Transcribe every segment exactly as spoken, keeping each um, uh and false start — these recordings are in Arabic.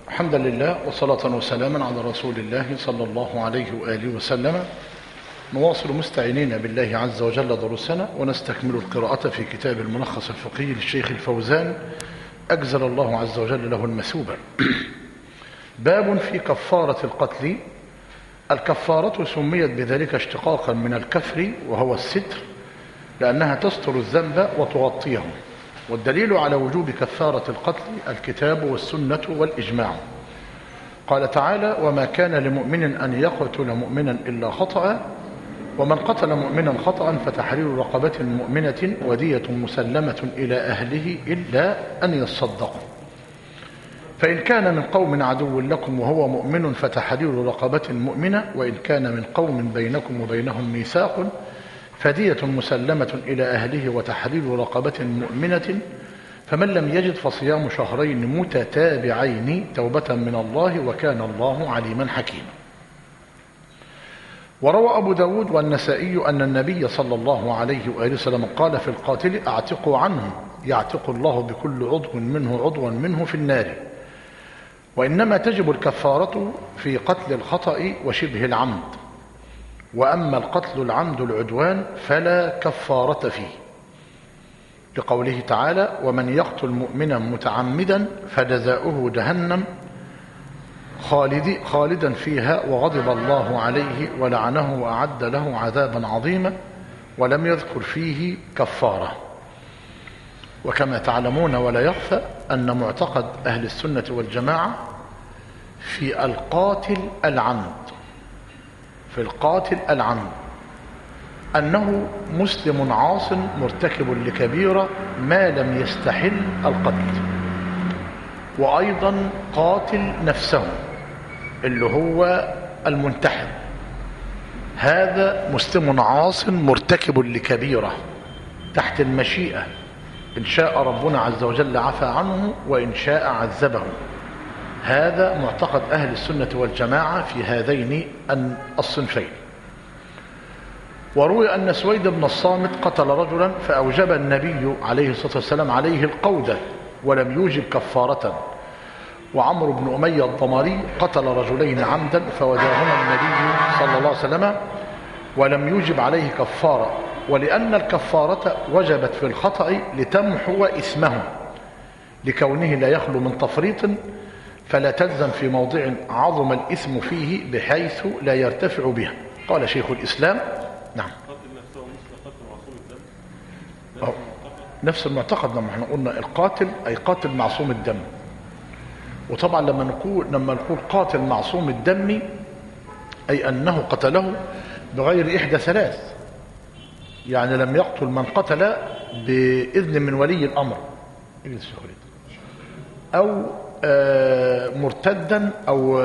حمدا لله وصلاة وسلاما على رسول الله صلى الله عليه وآله وسلم. نواصل مستعينين بالله عز وجل دروسنا ونستكمل القراءة في كتاب الملخص الفقهي للشيخ الفوزان أجزل الله عز وجل له المثوبة. باب في كفارة القتل. الكفارة سميت بذلك اشتقاقا من الكفر وهو الستر، لأنها تستر الذنب وتغطيه، والدليل على وجوب كفارة القتل الكتاب والسنة والإجماع. قال تعالى: وما كان لمؤمن أن يقتل مؤمنا إلا خطأ، ومن قتل مؤمنا خطأ فتحرير رقبة مؤمنة ودية مسلمة إلى أهله إلا أن يصدقوا، فإن كان من قوم عدو لكم وهو مؤمن فتحرير رقبة مؤمنة، وإن كان من قوم بينكم وبينهم ميثاق فدية مسلمة إلى أهله وتحرير رقبة مؤمنة، فمن لم يجد فصيام شهرين متتابعين توبة من الله وكان الله عليما حكيما. وروى أبو داود والنسائي أن النبي صلى الله عليه وآله وسلم قال في القاتل: أعتقوا عنه يعتق الله بكل عضو منه عضوا منه في النار. وإنما تجب الكفارة في قتل الخطأ وشبه العمد، وأما القتل العمد العدوان فلا كفارة فيه، لقوله تعالى: ومن يقتل مؤمنا متعمدا فجزاؤه جهنم خالد خالدا فيها وغضب الله عليه ولعنه وأعد له عذابا عظيما، ولم يذكر فيه كفارة. وكما تعلمون ولا يخفى أن معتقد أهل السنة والجماعة في القاتل العمد في القاتل العمد أنه مسلم عاص مرتكب لكبيرة ما لم يستحل القتل، وأيضا قاتل نفسه اللي هو المنتحر، هذا مسلم عاص مرتكب لكبيرة تحت المشيئة، إن شاء ربنا عز وجل عفى عنه وإن شاء عذبه. هذا معتقد أهل السنة والجماعة في هذين الصنفين. وروي أن سويد بن الصامت قتل رجلا فأوجب النبي عليه الصلاة والسلام عليه القودة ولم يوجب كفارة. وعمرو بن أمية الضمري قتل رجلين عمدا فوداهما النبي صلى الله عليه وسلم ولم يوجب عليه كفارة، ولأن الكفارة وجبت في الخطأ لتمحو إثمه لكونه لا يخلو من تفريط، فلا تلزم في موضع عظم الإثم فيه بحيث لا يرتفع بها. قال شيخ الإسلام: نعم، أو نفس المعتقد. لما احنا قلنا القاتل أي قاتل معصوم الدم، وطبعا لما نقول لما نقول قاتل معصوم الدم أي أنه قتله بغير إحدى ثلاث، يعني لم يقتل من قتل بإذن من ولي الأمر أو مرتدا أو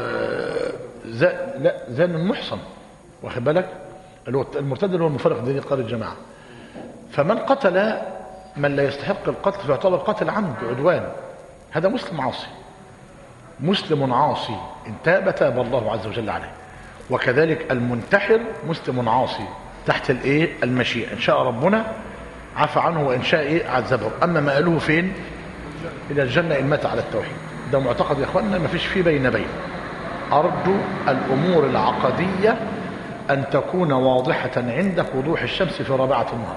لا زان محصن، واخد بالك؟ المرتد اللي هو المفرق دين قال الجماعة. فمن قتل من لا يستحق القتل فيعتبر قتل عمد عدوان، هذا مسلم عاصي مسلم عاصي إن تاب تاب الله عز وجل عليه. وكذلك المنتحر مسلم عاصي تحت الايه المشيئة، إن شاء ربنا عفى عنه وإن شاء ايه عذبه. أما ما قالوه فين؟ إلى الجنة إن مات على التوحيد. ده معتقد يا إخواننا ما فيش فيه بين بين. أرجو الأمور العقدية أن تكون واضحة عندك وضوح الشمس في رابعة النهار.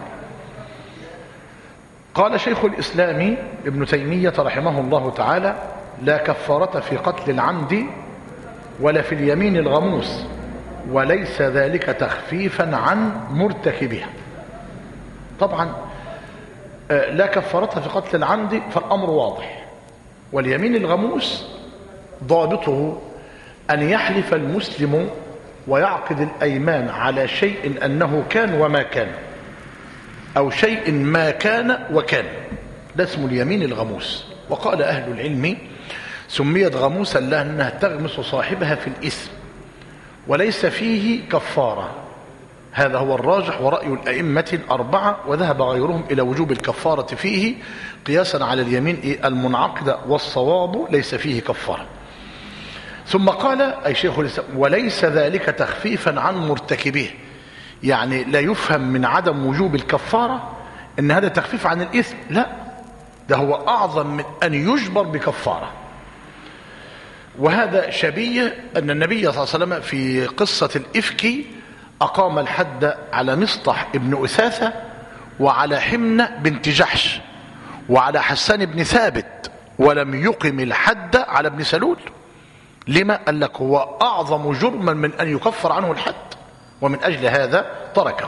قال شيخ الإسلام ابن تيمية رحمه الله تعالى: لا كفارة في قتل العمد ولا في اليمين الغموس، وليس ذلك تخفيفا عن مرتكبها. طبعا لا كفارة في قتل العمد فالأمر واضح، واليمين الغموس ضابطه أن يحلف المسلم ويعقد الأيمان على شيء أنه كان وما كان، أو شيء ما كان وكان، ده اسمه اليمين الغموس. وقال أهل العلم سميت غموسا لأنها تغمس صاحبها في الإثم وليس فيه كفارة. هذا هو الراجح ورأي الأئمة الأربعة، وذهب غيرهم إلى وجوب الكفارة فيه قياسا على اليمين المنعقدة، والصواب ليس فيه كفارة. ثم قال أي شيخ الإسلام: وليس ذلك تخفيفا عن مرتكبه، يعني لا يفهم من عدم وجوب الكفارة ان هذا تخفيف عن الإثم، لا، ده هو أعظم من أن يجبر بكفارة. وهذا شبيه أن النبي صلى الله عليه وسلم في قصة الإفك أقام الحد على مصطح ابن أثاثة وعلى حمنة بنت جحش وعلى حسان بن ثابت، ولم يقم الحد على ابن سلول. لما؟ قال لك هو أعظم جرما من أن يكفر عنه الحد، ومن أجل هذا تركه.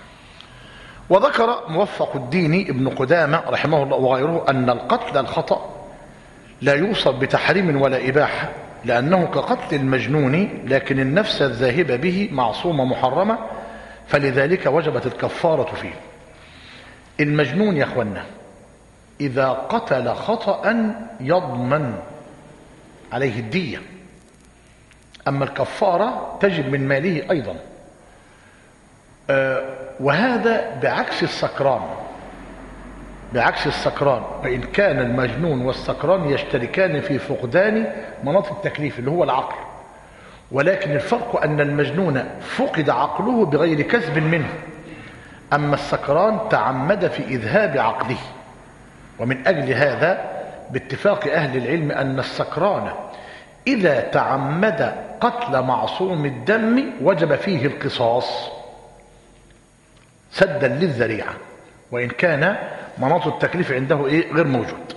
وذكر موفق الدين ابن قدامة رحمه الله وغيره أن القتل الخطأ لا يوصف بتحريم ولا إباحة، لأنه كقتل المجنون، لكن النفس الذاهبة به معصومة محرمة، فلذلك وجبت الكفارة فيه. المجنون يا أخوانا إذا قتل خطأ يضمن عليه الدية، أما الكفارة تجب من ماله أيضا. آه وهذا بعكس السكران، بعكس السكران، وإن كان المجنون والسكران يشتركان في فقدان مناط التكليف اللي هو العقل، ولكن الفرق أن المجنون فقد عقله بغير كسب منه، أما السكران تعمد في إذهاب عقله. ومن أجل هذا باتفاق أهل العلم أن السكران إذا تعمد قتل معصوم الدم وجب فيه القصاص سدا للذريعة، وإن كان مناط التكليف عنده إيه غير موجود.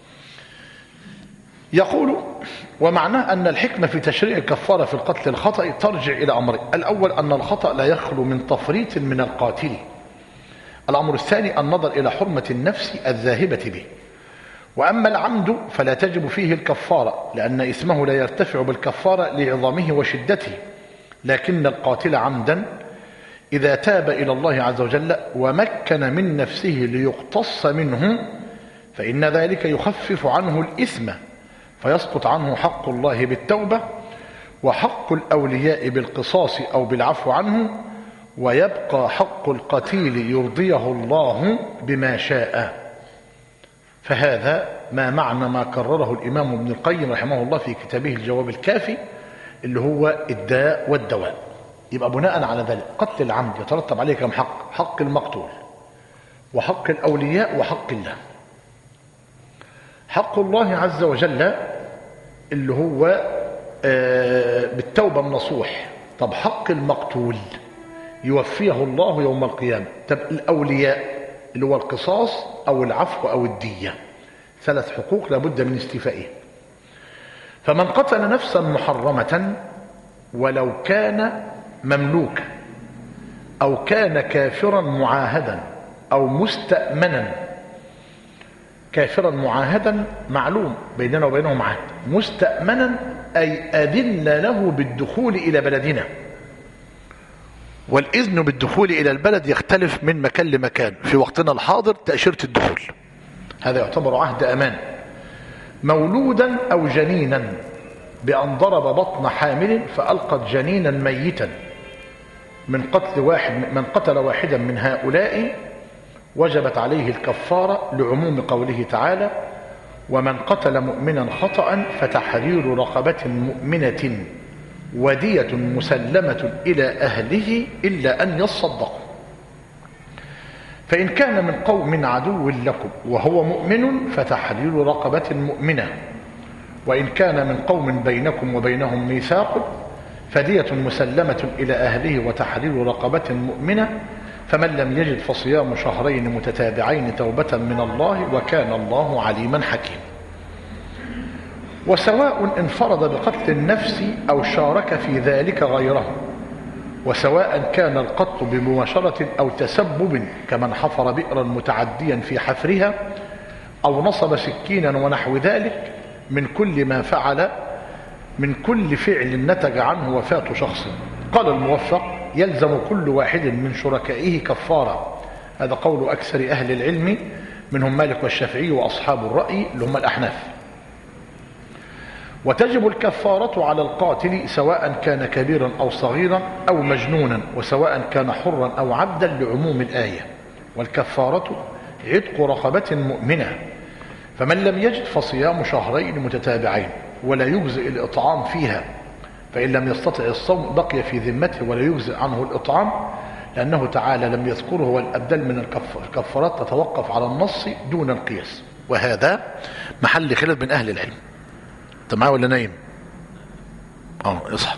يقول ومعناه أن الحكمة في تشريع الكفارة في القتل الخطأ ترجع إلى أمرين: الأول أن الخطأ لا يخلو من تفريط من القاتل، الأمر الثاني النظر إلى حرمة النفس الذاهبة به. وأما العمد فلا تجب فيه الكفارة، لأن إثمه لا يرتفع بالكفارة لعظامه وشدته، لكن القاتل عمدا إذا تاب إلى الله عز وجل ومكن من نفسه ليقتص منه فإن ذلك يخفف عنه الإثم، فيسقط عنه حق الله بالتوبة وحق الأولياء بالقصاص أو بالعفو عنه، ويبقى حق القتيل يرضيه الله بما شاء. فهذا ما معنى ما كرره الإمام ابن القيم رحمه الله في كتابه الجواب الكافي اللي هو الداء والدواء. يبقى بناء على ذلك قتل العمد يترتب عليه كم حق؟ حق المقتول وحق الأولياء وحق الله. حق الله عز وجل اللي هو بالتوبة النصوح. طب حق المقتول يوفيه الله يوم القيامة. طب الأولياء اللي هو القصاص أو العفو أو الدية، ثلاث حقوق لابد من استيفائه. فمن قتل نفسا محرمة ولو كان مملوكا أو كان كافرا معاهدا أو مستأمنا، كافرا معاهدا معلوم بيننا وبينهم عهد، مستأمنا أي أذن له بالدخول إلى بلدنا، والإذن بالدخول إلى البلد يختلف من مكان لمكان. في وقتنا الحاضر تأشيرة الدخول، هذا يعتبر عهد أمان. مولودا أو جنينا بأن ضرب بطن حامل فألقت جنينا ميتا، من قتل واحد من قتل واحدا من هؤلاء وجبت عليه الكفارة لعموم قوله تعالى: ومن قتل مؤمنا خطأ فتحرير رقبة مؤمنة ودية مسلمة إلى أهله إلا أن يصدقوا. فإن كان من قوم عدو لكم وهو مؤمن فتحرير رقبة مؤمنة، وإن كان من قوم بينكم وبينهم ميثاق فدية مسلمة إلى أهله وتحرير رقبة مؤمنة، فمن لم يجد فصيام شهرين متتابعين توبة من الله وكان الله عليما حكيما. وسواء انفرد بقتل النفس أو شارك في ذلك غيره، وسواء كان القتل بمباشرة أو تسبب كمن حفر بئرا متعديا في حفرها أو نصب سكينا ونحو ذلك، من كل ما فعل من كل فعل نتج عنه وفاة شخص. قال الموفق: يلزم كل واحد من شركائه كفارة. هذا قول أكثر أهل العلم منهم مالك والشافعي وأصحاب الرأي اللي هم الأحناف. وتجب الكفارة على القاتل سواء كان كبيرا أو صغيرا أو مجنونا، وسواء كان حرا أو عبدا لعموم الآية. والكفارة عتق رقبة مؤمنة، فمن لم يجد فصيام شهرين متتابعين، ولا يجزئ الإطعام فيها، فإن لم يستطع الصوم بقي في ذمته ولا يجزئ عنه الإطعام، لأنه تعالى لم يذكره والأبدل من الكفار. الكفارات تتوقف على النص دون القياس، وهذا محل خلاف بين أهل العلم. انت معايا ولا نايم؟ اه اصحى.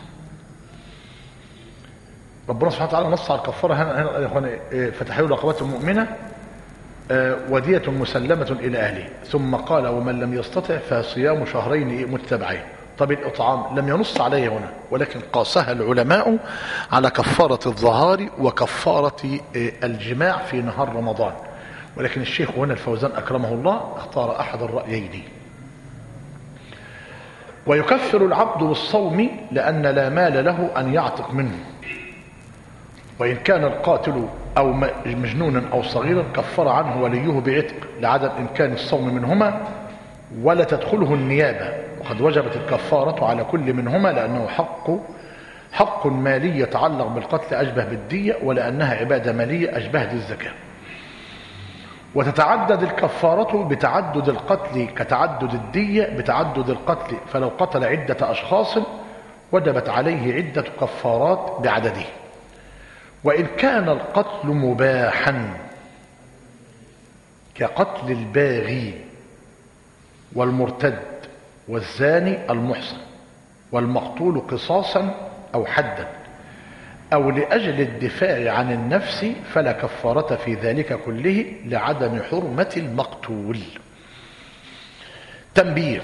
ربنا سبحانه وتعالى نص على الكفاره هنا هنا يا اخواني، فتحرير رقبة مؤمنة ودية مسلمة إلى أهله، ثم قال ومن لم يستطع فصيام شهرين متتابعين. طب الإطعام لم ينص عليه هنا، ولكن قاسها العلماء على كفارة الظهار وكفارة الجماع في نهار رمضان، ولكن الشيخ هنا الفوزان أكرمه الله اختار أحد الرأيين. ويكفر العبد بالصوم لأن لا مال له أن يعتق منه، وإن كان القاتل أو مجنونا أو صغيرا كفر عنه وليه بعتق لعدم إمكان الصوم منهما، ولا تدخله النيابة، وقد وجبت الكفارة على كل منهما لأنه حق حق مالي يتعلق بالقتل أشبه بالدية، ولأنها عبادة مالية أشبه الزكاة. وتتعدد الكفارة بتعدد القتل كتعدد الدية بتعدد القتل، فلو قتل عدة أشخاص وجبت عليه عدة كفارات بعدده. وإن كان القتل مباحا كقتل الباغي والمرتد والزاني المحصن والمقتول قصاصا أو حدا أو لأجل الدفاع عن النفس فلا كفارة في ذلك كله لعدم حرمة المقتول. تنبيه: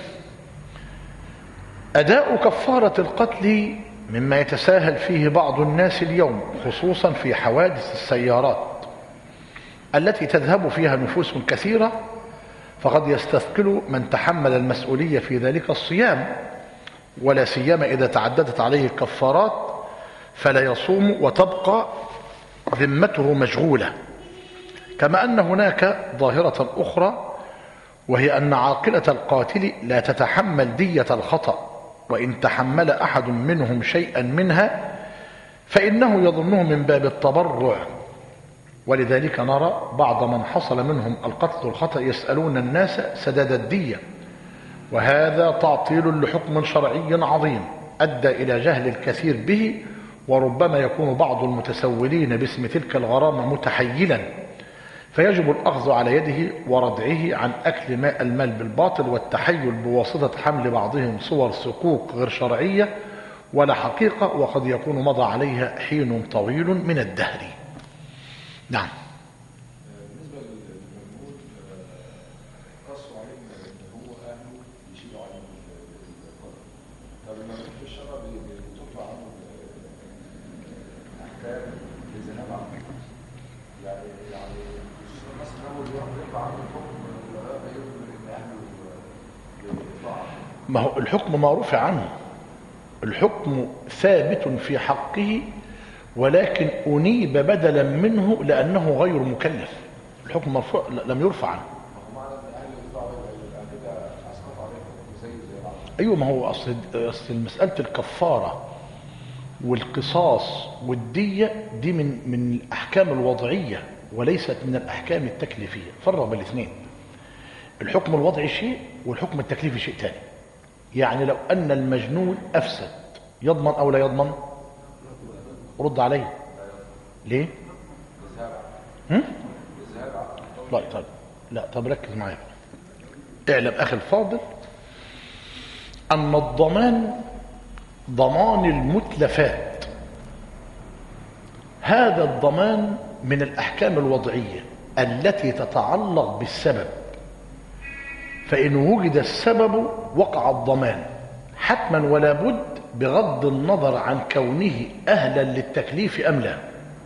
أداء كفارة القتل مما يتساهل فيه بعض الناس اليوم، خصوصا في حوادث السيارات التي تذهب فيها نفوس كثيرة، فقد يستثقل من تحمل المسؤولية في ذلك الصيام، ولا سيما إذا تعددت عليه الكفارات فلا يصوم وتبقى ذمته مشغولة. كما أن هناك ظاهرة أخرى، وهي أن عاقلة القاتل لا تتحمل دية الخطأ، وإن تحمل أحد منهم شيئا منها فإنه يظنه من باب التبرع، ولذلك نرى بعض من حصل منهم القتل الخطأ يسألون الناس سداد الدية، وهذا تعطيل لحكم شرعي عظيم أدى إلى جهل الكثير به، وربما يكون بعض المتسولين باسم تلك الغرامة متحيلا، فيجب الأخذ على يده وردعه عن أكل ماء المال بالباطل والتحيل بواسطة حمل بعضهم صور صكوك غير شرعية ولا حقيقة، وقد يكون مضى عليها حين طويل من الدهر. نعم. بالنسبة للمجهول قصوا عليه ان هو اهله يشيلوا عنه القدر. طب لما في الشرع بترفع عنه احكام الذهاب عنه، يعني يعني مثلا هو اللي يرفع عنه الحكم ولا يقول ان اهله يرفع عنه؟ ما هو الحكم ما رفع عنه، الحكم ثابت في حقه، ولكن أنيب بدلا منه لأنه غير مكلف. الحكم مرفوع لم يرفع عنه. أيوة، ما هو أصل أصل مسألة الكفارة والقصاص والدية دي من من الأحكام الوضعية وليست من الأحكام التكليفية. فرق بين الاثنين، الحكم الوضعي شيء والحكم التكليفي شيء ثاني. يعني لو أن المجنون أفسد يضمن أو لا يضمن؟ رد عليه. ليه؟ هم؟ لا طيب لا طب ركز معايا. اعلم أخي الفاضل أن الضمان ضمان المتلفات، هذا الضمان من الأحكام الوضعية التي تتعلق بالسبب، فإن وجد السبب وقع الضمان حتما ولا بد، بغض النظر عن كونه أهلا للتكليف أم لا.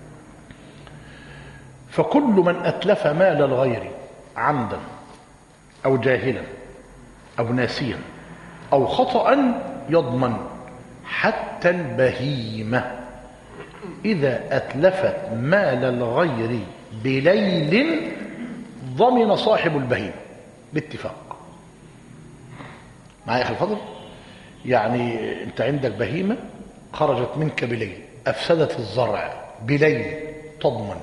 فكل من أتلف مال الغير عمدا أو جاهلا أو ناسيا أو خطأ يضمن، حتى البهيمة إذا أتلفت مال الغير بليل ضمن صاحب البهيمة باتفاق. معايا يا أخي الفضل؟ يعني أنت عندك بهيمة خرجت منك بليل أفسدت الزرع بليل تضمن.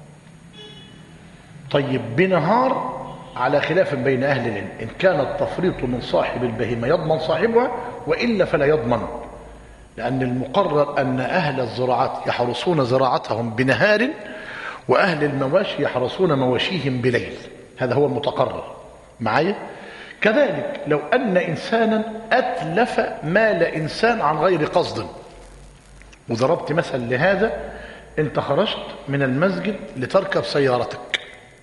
طيب بنهار على خلاف بين أهل العلم، إن كان التفريط من صاحب البهيمة يضمن صاحبها، وإلا فلا يضمن، لأن المقرر أن أهل الزراعات يحرسون زراعتهم بنهار، وأهل المواشي يحرسون مواشيهم بليل، هذا هو المتقرر. معايا؟ كذلك لو أن إنسانا أتلف مال إنسان عن غير قصد، وضربت مثل لهذا، أنت خرجت من المسجد لتركب سيارتك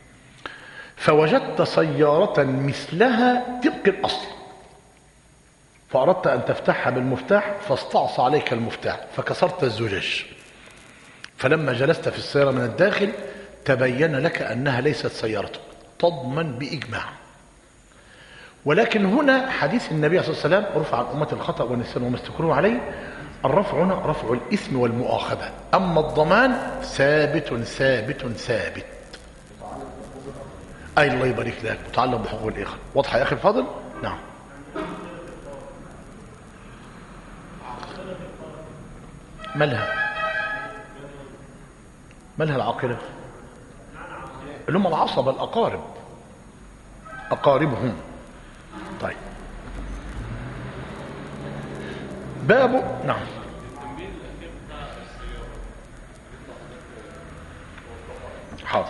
فوجدت سيارة مثلها طبق الأصل، فأردت أن تفتحها بالمفتاح فاستعصى عليك المفتاح فكسرت الزجاج، فلما جلست في السيارة من الداخل تبين لك أنها ليست سيارتك، تضمن بإجماع. ولكن هنا حديث النبي صلى الله عليه وسلم رفع عن أمة الخطأ والنسيان وما استكرهوا عليه، الرفع هنا رفع الإثم والمؤاخذة، أما الضمان ثابت ثابت ثابت. أي الله يبارك لك، متعلق بحقوق الإخوة. واضحة يا أخي الفاضل؟ نعم. مالها مالها العاقلة؟ اللي هم العصبة الأقارب، أقاربهم. طيب باب. نعم. حاضر.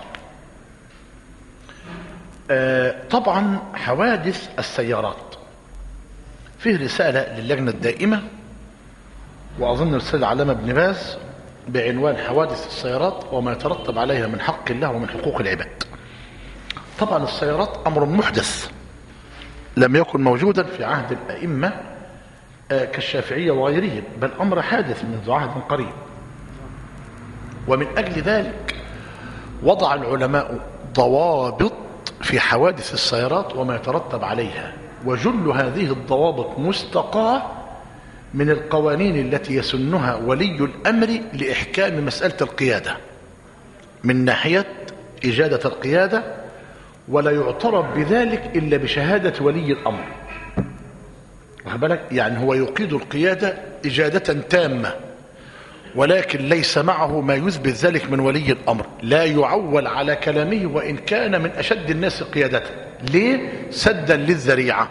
آه طبعا حوادث السيارات فيه رسالة للجنة الدائمة، وأظن رسالة علامة ابن باز بعنوان حوادث السيارات وما يترتب عليها من حق الله ومن حقوق العباد. طبعا السيارات أمر محدث لم يكن موجودا في عهد الأئمة كالشافعية وغيرهم، بل أمر حادث منذ عهد قريب. ومن أجل ذلك وضع العلماء ضوابط في حوادث السيارات وما يترتب عليها، وجل هذه الضوابط مستقاة من القوانين التي يسنها ولي الأمر لإحكام مسألة القيادة من ناحية إجادة القيادة، ولا يعترف بذلك إلا بشهادة ولي الأمر. واخد بالك؟ يعني هو يقيد القيادة إجادة تامة، ولكن ليس معه ما يثبت ذلك من ولي الأمر، لا يعول على كلامه وإن كان من أشد الناس قيادة. ليه؟ سدا للذريعة.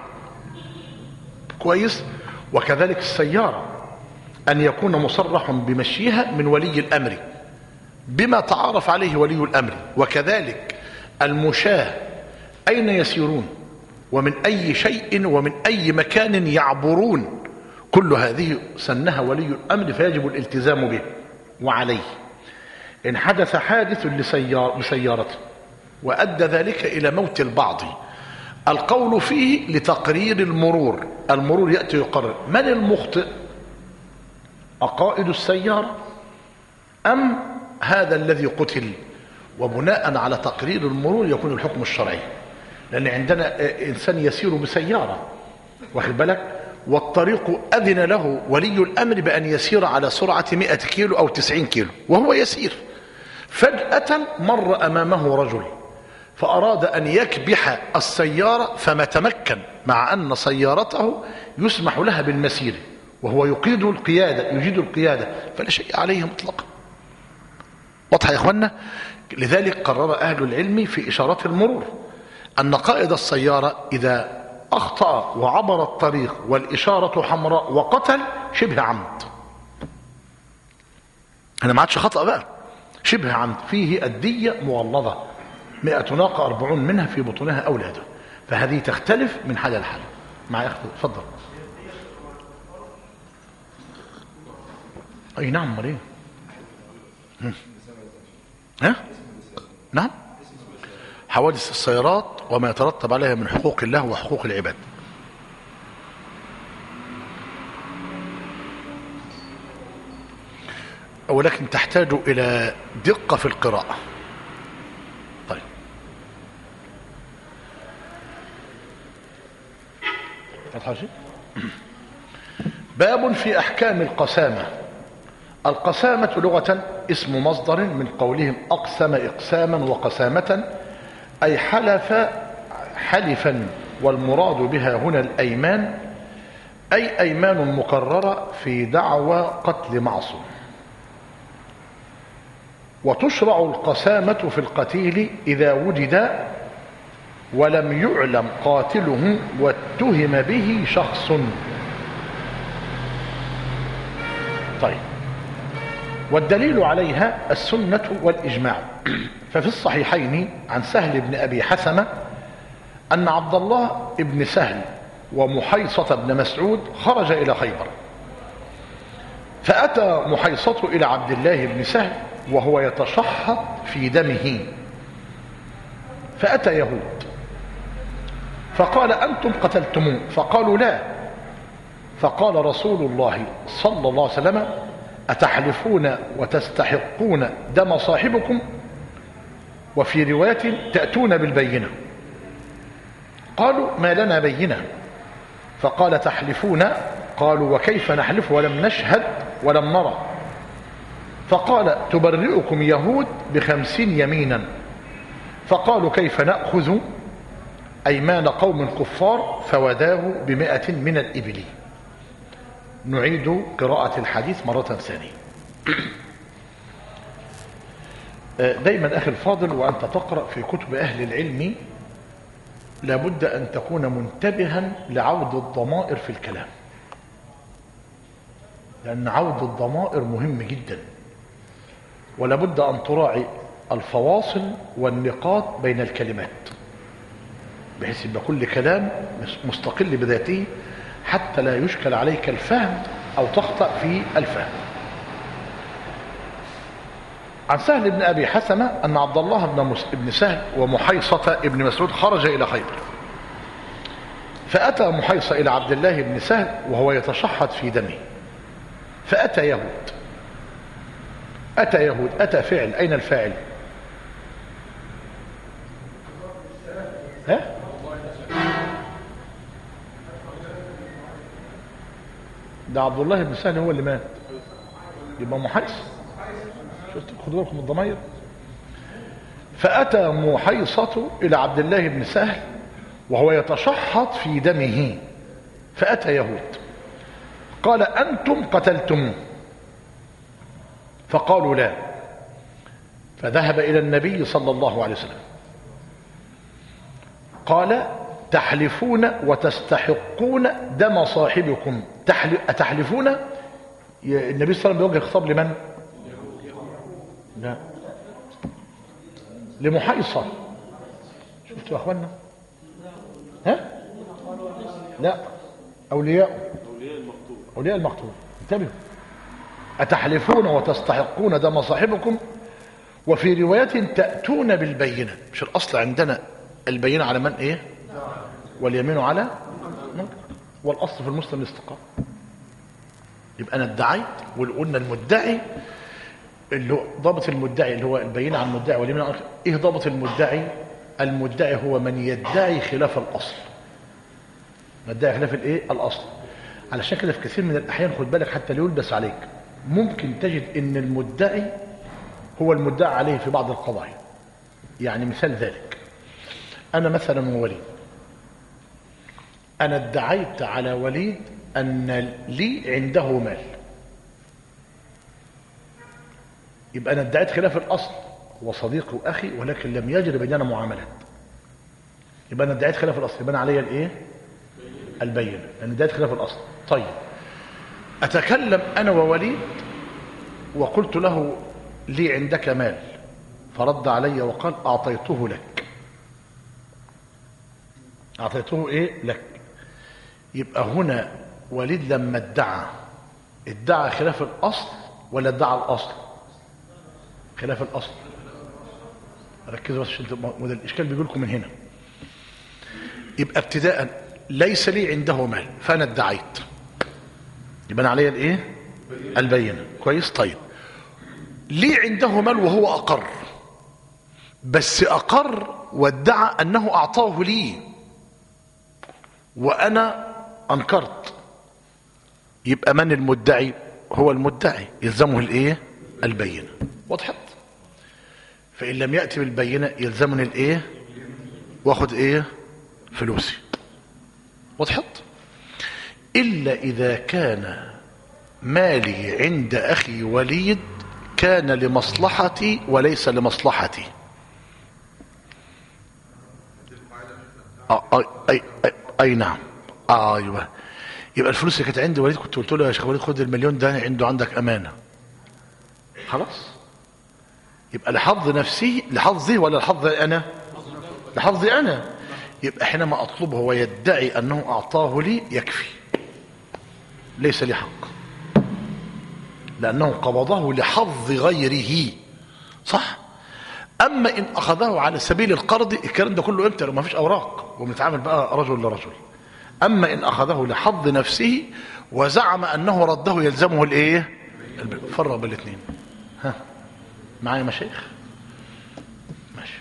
كويس. وكذلك السيارة أن يكون مصرح بمشيها من ولي الأمر بما تعارف عليه ولي الأمر. وكذلك المشاة أين يسيرون ومن أي شيء ومن أي مكان يعبرون، كل هذه سنها ولي الأمر فيجب الالتزام به وعليه. إن حدث حادث لسيار لسيارته وأدى ذلك إلى موت البعض، القول فيه لتقرير المرور، المرور يأتي يقرر من المخطئ، أقائد السيارة أم هذا الذي قتل، وبناء على تقرير المرور يكون الحكم الشرعي. لأن عندنا إنسان يسير بسيارة، واخد بالك، والطريق أذن له ولي الأمر بأن يسير على سرعة مئة كيلو أو تسعين كيلو وهو يسير، فجأة مر أمامه رجل فأراد أن يكبح السيارة فما تمكن، مع أن سيارته يسمح لها بالمسير وهو يقيد القيادة يجيد القيادة، فلا شيء عليه مطلقا. واضح يا إخوانا؟ لذلك قرر أهل العلم في إشارات المرور أن قائد السيارة إذا أخطأ وعبر الطريق والإشارة حمراء وقتل شبه عمد، أنا ما عادش خطأ بقى، شبه عمد، فيه الدية مغلظة، مئة ناقة أربعون منها في بطونها أولاده، فهذه تختلف من حال لحال. مع أخذ تفضل. أي نعم. مريم. ها؟ نعم. حوادث السيارات وما يترتب عليها من حقوق الله وحقوق العباد. ولكن تحتاج إلى دقة في القراءة. طيب باب في أحكام القسامة. القسامة لغة اسم مصدر من قولهم أقسم إقساما وقسامة، أي حلف حلفا، والمراد بها هنا الأيمان، أي أيمان مكررة في دعوى قتل معصوم. وتشرع القسامة في القتيل إذا وجد ولم يعلم قاتله واتهم به شخص. طيب، والدليل عليها السنة والإجماع. ففي الصحيحين عن سهل بن أبي حثمة أن عبد الله بن سهل ومحيصة بن مسعود خرج إلى خيبر، فأتى محيصة إلى عبد الله بن سهل وهو يتشحط في دمه، فأتى يهود فقال أنتم قتلتموه؟ فقالوا لا. فقال رسول الله صلى الله عليه وسلم أتحلفون وتستحقون دم صاحبكم؟ وفي رواية تأتون بالبينة. قالوا ما لنا بينة. فقال تحلفون؟ قالوا وكيف نحلف ولم نشهد ولم نرى؟ فقال تبرئكم يهود بخمسين يمينا. فقالوا كيف نأخذ أيمان قوم كفار؟ فوداه بمئة من الإبل. نعيد قراءة الحديث مرة ثانية. دايما أخي الفاضل وأنت تقرأ في كتب أهل العلم لابد أن تكون منتبها لعود الضمائر في الكلام، لأن عود الضمائر مهم جدا، ولابد أن تراعي الفواصل والنقاط بين الكلمات بحيث يبقى كل كلام مستقل بذاته حتى لا يشكل عليك الفهم أو تخطأ في الفهم. عن سهل بن أبي حسمة أن عبد الله بن سهل ومحيصة بن مسعود خرج إلى خيبر، فأتى محيصة إلى عبد الله بن سهل وهو يتشحط في دمه، فأتى يهود. أتى يهود، أتى فعل، أين الفاعل؟ ها؟ ده عبد الله بن سهل هو اللي مات، يبقى محيصة. شفت خدوا بالكم الضمير. فأتى محيصة إلى عبد الله بن سهل وهو يتشحط في دمه، فأتى يهود قال أنتم قتلتموه؟ فقالوا لا. فذهب إلى النبي صلى الله عليه وسلم قال تحلفون وتستحقون دم صاحبكم. أتحلفون؟ النبي صلى الله عليه وسلم بيوجه خطاب لمن؟ لا، لمحيصة. شفتوا يا اخوانا؟ ها؟ لا، أولياء أولياء المقتول. انتبهوا. أتحلفون وتستحقون دم صاحبكم؟ وفي رواية تأتون بالبينة. مش الأصل عندنا البينة على من إيه؟ واليمين على من؟ والأصل في المسلم الاستقامة. يبقى أنا ادعيت وقلنا المدعي اللي هو ضابط المدعي اللي هو البينة على المدعي واليمين على. إيه ضابط المدعي؟ المدعي هو من يدعي خلاف الأصل، يدعي خلاف الإيه؟ الأصل. علشان كده في كثير من الأحيان خد بالك حتى لو يلبس عليك ممكن تجد إن المدعي هو المدعى عليه في بعض القضايا. يعني مثال ذلك، أنا مثلا وليد، أنا ادعيت على وليد أن لي عنده مال، يبقى أنا ادعيت خلاف الأصل، هو صديقي وأخي ولكن لم يجري بيننا معاملات، يبقى أنا ادعيت خلاف الأصل، يبقى أنا علي الإيه؟ البينة، لأن ادعيت خلاف الأصل. طيب أتكلم أنا ووليد وقلت له لي عندك مال، فرد علي وقال أعطيته لك. أعطيته إيه؟ لك. يبقى هنا وليد لما ادعى ادعى خلاف الأصل ولا ادعى الأصل؟ خلاف الأصل. ركزوا بس عشان وده الإشكال بيقول لكم من هنا. يبقى ابتداء ليس لي عنده مال فأنا ادعيت، يبقى أنا علي الإيه؟ البينة. كويس. طيب لي عنده مال وهو أقر، بس أقر وادعى أنه أعطاه لي وأنا أنكرت، يبقى من المدعي؟ هو المدعي، يلزمه الإيه؟ البينة. وضحت؟ فإن لم يأتي بالبينة يلزمني الإيه؟ واخد إيه؟ فلوسي. وضحت؟ إلا إذا كان مالي عند أخي وليد كان لمصلحتي وليس لمصلحتي. آه أي, أي, أي, أي نعم. آه أيوة. يبقى الفلوس اللي كانت عندي وليد كنت قلت له يا شيخ وليد خد المليون ده عنده عندك أمانة، خلاص. يبقى لحظ نفسي لحظي ولا لحظي أنا؟ لحظي أنا. يبقى حينما أطلبه ويدعي أنه أعطاه لي يكفي، ليس لي حق، لأنه قبضه لحظ غيره، صح؟ أما إن أخذه على سبيل القرض الكلام ده كله إمتى؟ لو ما فيش أوراق وبنتعامل بقى رجل لرجل. أما إن أخذه لحظ نفسه وزعم أنه رده يلزمه الإيه؟ فرق بالاثنين. ها معايا مشايخ؟ ماشي.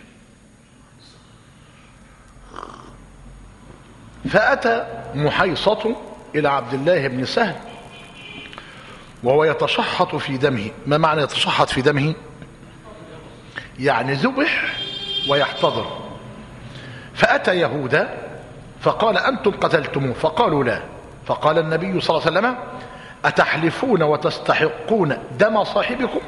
فأتى محيصة إلى عبد الله بن سهل وهو يتشحط في دمه. ما معنى يتشحط في دمه؟ يعني ذبح ويحتضر. فأتى يهوذا فقال أنتم قتلتموه؟ فقالوا لا. فقال النبي صلى الله عليه وسلم أتحلفون وتستحقون دم صاحبكم؟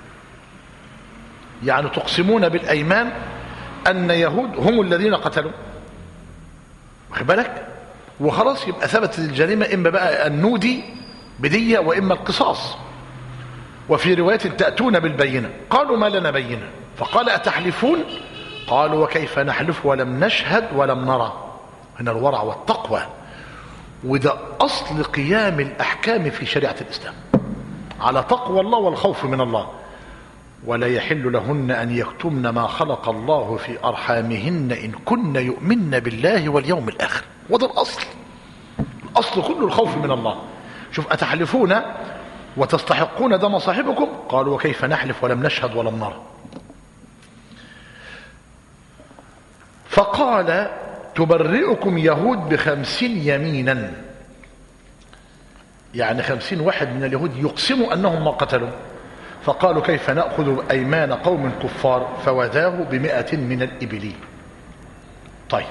يعني تقسمون بالأيمان أن يهود هم الذين قتلوا، واخد بالك؟ وخلاص يبقى ثبتت الجريمة، إما بقى النودي بدية وإما القصاص. وفي رواية تأتون بالبينة. قالوا ما لنا بينة. فقال أتحلفون؟ قالوا وكيف نحلف ولم نشهد ولم نرى. هنا الورع والتقوى، وده أصل قيام الأحكام في شريعة الإسلام على تقوى الله والخوف من الله. ولا يحل لهن أن يكتمن ما خلق الله في أرحامهن إن كن يؤمن بالله واليوم الآخر. وده الأصل، الأصل كله الخوف من الله. شوف أتحلفون وتستحقون دم صاحبكم؟ قالوا وكيف نحلف ولم نشهد ولم نرى. فقال تبرئكم يهود بخمسين يمينا، يعني خمسين واحد من اليهود يقسموا أنهم ما قتلوا. فقالوا كيف نأخذ أيمان قوم كفار؟ فوذاه بمئة من الإبل. طيب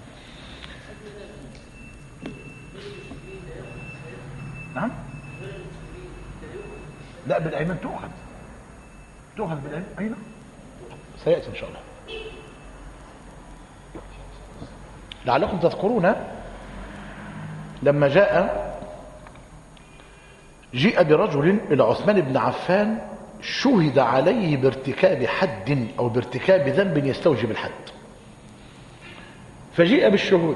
نعم، لا بالأيمان تؤخذ، تؤخذ بالأيمان. أين سيأتي إن شاء الله. لعلكم تذكرون لما جاء جيء برجل إلى عثمان بن عفان شهد عليه بارتكاب حد أو بارتكاب ذنب يستوجب الحد، فجيء بالشهود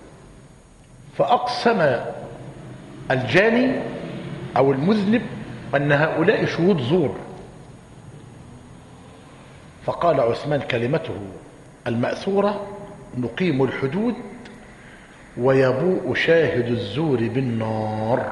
فأقسم الجاني أو المذنب أن هؤلاء شهود زور. فقال عثمان كلمته المأثورة نقيم الحدود ويبوء شاهد الزور بالنار.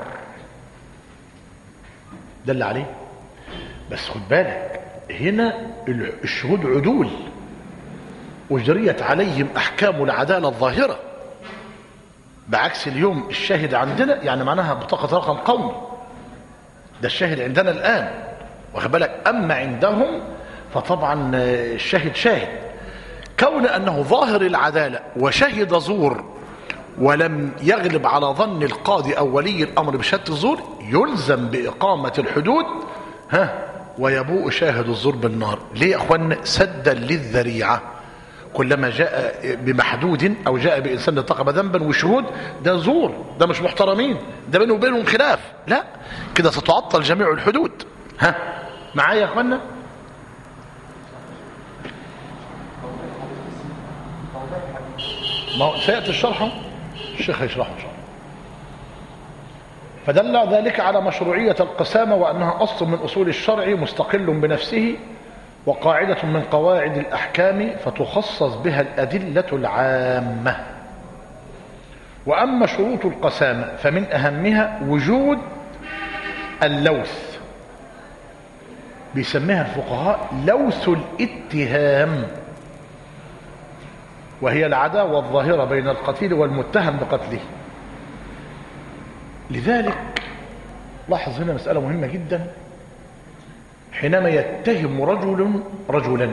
دل عليه. بس خد بالك هنا الشهود عدول وجريت عليهم أحكام العدالة الظاهرة، بعكس اليوم الشاهد عندنا يعني معناها بطاقة رقم قومي، ده الشاهد عندنا الآن، واخد بالك؟ أما عندهم فطبعا الشاهد شاهد. كون أنه ظاهر العدالة وشهد زور ولم يغلب على ظن القاضي أو ولي الأمر بشهادة الزور يلزم بإقامة الحدود، ها، ويبوء شاهد الزور بالنار. ليه يا أخوان؟ سدا للذريعة. كلما جاء بمحدود أو جاء بإنسان ارتكب ذنبا وشهود، ده زور، ده مش محترمين، ده بينه وبينهم خلاف، لا كده ستعطل جميع الحدود. ها معايا يا أخوانا؟ ما سيأتي الشرح، الشيخ يشرحه إن شاء الله. فدل ذلك على مشروعية القسامة وأنها أصل من أصول الشرع مستقل بنفسه وقاعدة من قواعد الأحكام فتخصص بها الأدلة العامة. وأما شروط القسامة فمن أهمها وجود اللوث، بيسميها الفقهاء لوث الاتهام، وهي العداوة الظاهرة بين القتيل والمتهم بقتله. لذلك لاحظ هنا مسألة مهمة جدا، حينما يتهم رجل رجلا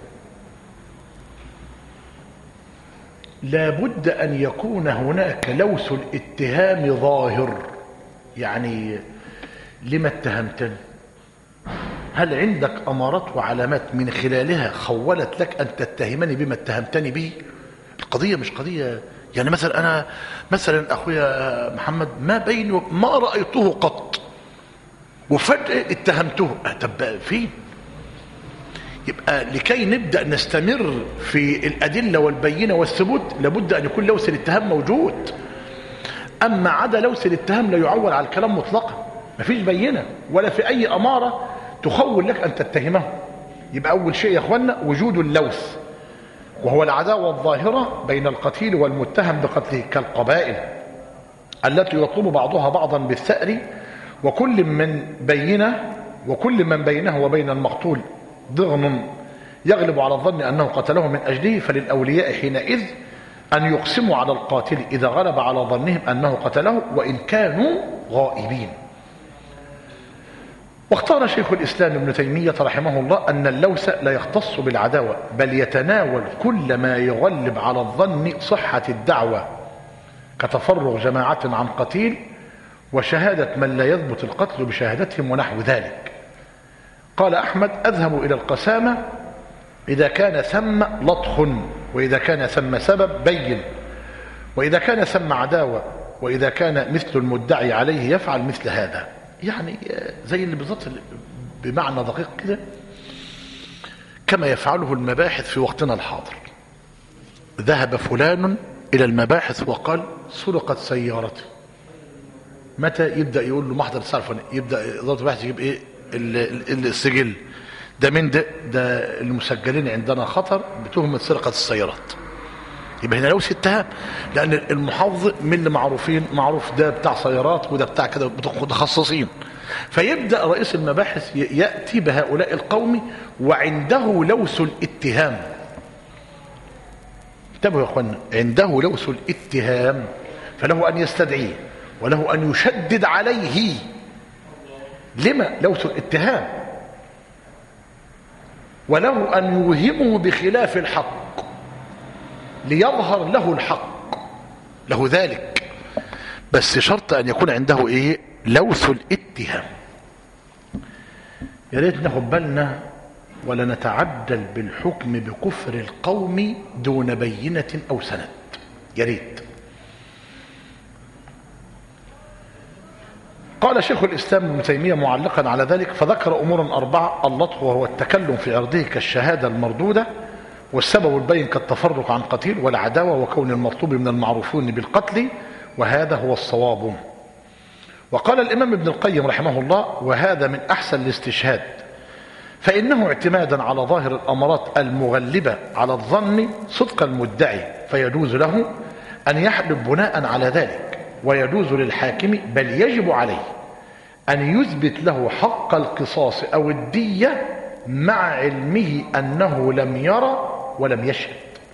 لابد أن يكون هناك لوث الاتهام ظاهر. يعني لما اتهمتني؟ هل عندك أمارات وعلامات من خلالها خولت لك أن تتهمني بما اتهمتني به؟ القضية مش قضية يعني مثلا أنا مثلا أخويا محمد ما بيني ما رأيته قط وفجأة اتهمته، طب فين؟ يبقى لكي نبدأ نستمر في الأدلة والبينة والثبوت لابد أن يكون لوث الاتهام موجود. أما عدا لوث الاتهام لا يعول على الكلام مطلقا، مفيش بينة ولا في أي أمارة تخول لك أن تتهمه. يبقى أول شيء يا أخوانا وجود اللوث، وهو العداوة الظاهرة بين القتيل والمتهم بقتله، كالقبائل التي يطلب بعضها بعضا بالثأر، وكل من بينه وكل من بينه وبين المقتول ضغن يغلب على الظن أنه قتله من أجله، فللأولياء حينئذ أن يقسموا على القاتل إذا غلب على ظنهم أنه قتله وإن كانوا غائبين. واختار شيخ الإسلام ابن تيمية رحمه الله أن اللوث لا يختص بالعداوة، بل يتناول كل ما يغلب على الظن صحة الدعوة، كتفرغ جماعة عن قتيل وشهادة من لا يثبت القتل بشهادتهم ونحو ذلك. قال أحمد: أذهب إلى القسامة إذا كان ثم لطخ، وإذا كان ثم سبب بين، وإذا كان ثم عداوة، وإذا كان مثل المدعي عليه يفعل مثل هذا. يعني زي اللي بالضبط بمعنى دقيق كده كما يفعله المباحث في وقتنا الحاضر. ذهب فلان إلى المباحث وقال: سرقت سيارتي. متى يبدأ يقول له محضر الساعة، يبدأ ضابط البحث يجيب إيه السجل ده من ده ده المسجلين عندنا خطر بتهمة سرقة السيارات. يبقى هنا لوث اتهام، لأن المحافظ من اللي معروفين معروف ده بتاع سيارات وده بتاع كده متخصصين. فيبدأ رئيس المباحث يأتي بهؤلاء القوم وعنده لوث الاتهام. انتبهوا يا اخوانا، عنده لوث الاتهام، فله أن يستدعيه وله أن يشدد عليه. لما لوث الاتهام؟ وله أن يوهمه بخلاف الحق ليظهر له الحق، له ذلك، بس شرط أن يكون عنده إيه؟ لوث الاتهام. يا ريت ناخد بالنا ولا نتعجل بالحكم بكفر القوم دون بينة أو سند. يا ريت. قال شيخ الإسلام ابن تيمية معلقا على ذلك: فذكر أمورا أربعة: اللطخ وهو التكلم في عرضه كالشهادة المردودة، والسبب البين كالتفرق عن قتيل، والعداوة وكون المطلوب من المعروفون بالقتل، وهذا هو الصواب. وقال الإمام ابن القيم رحمه الله: وهذا من أحسن الاستشهاد، فإنه اعتمادا على ظاهر الأمارات المغلبة على الظن صدق المدعي، فيجوز له أن يحلف بناء على ذلك، ويجوز للحاكم بل يجب عليه أن يثبت له حق القصاص أو الدية مع علمه أنه لم يرى ولم يشهد.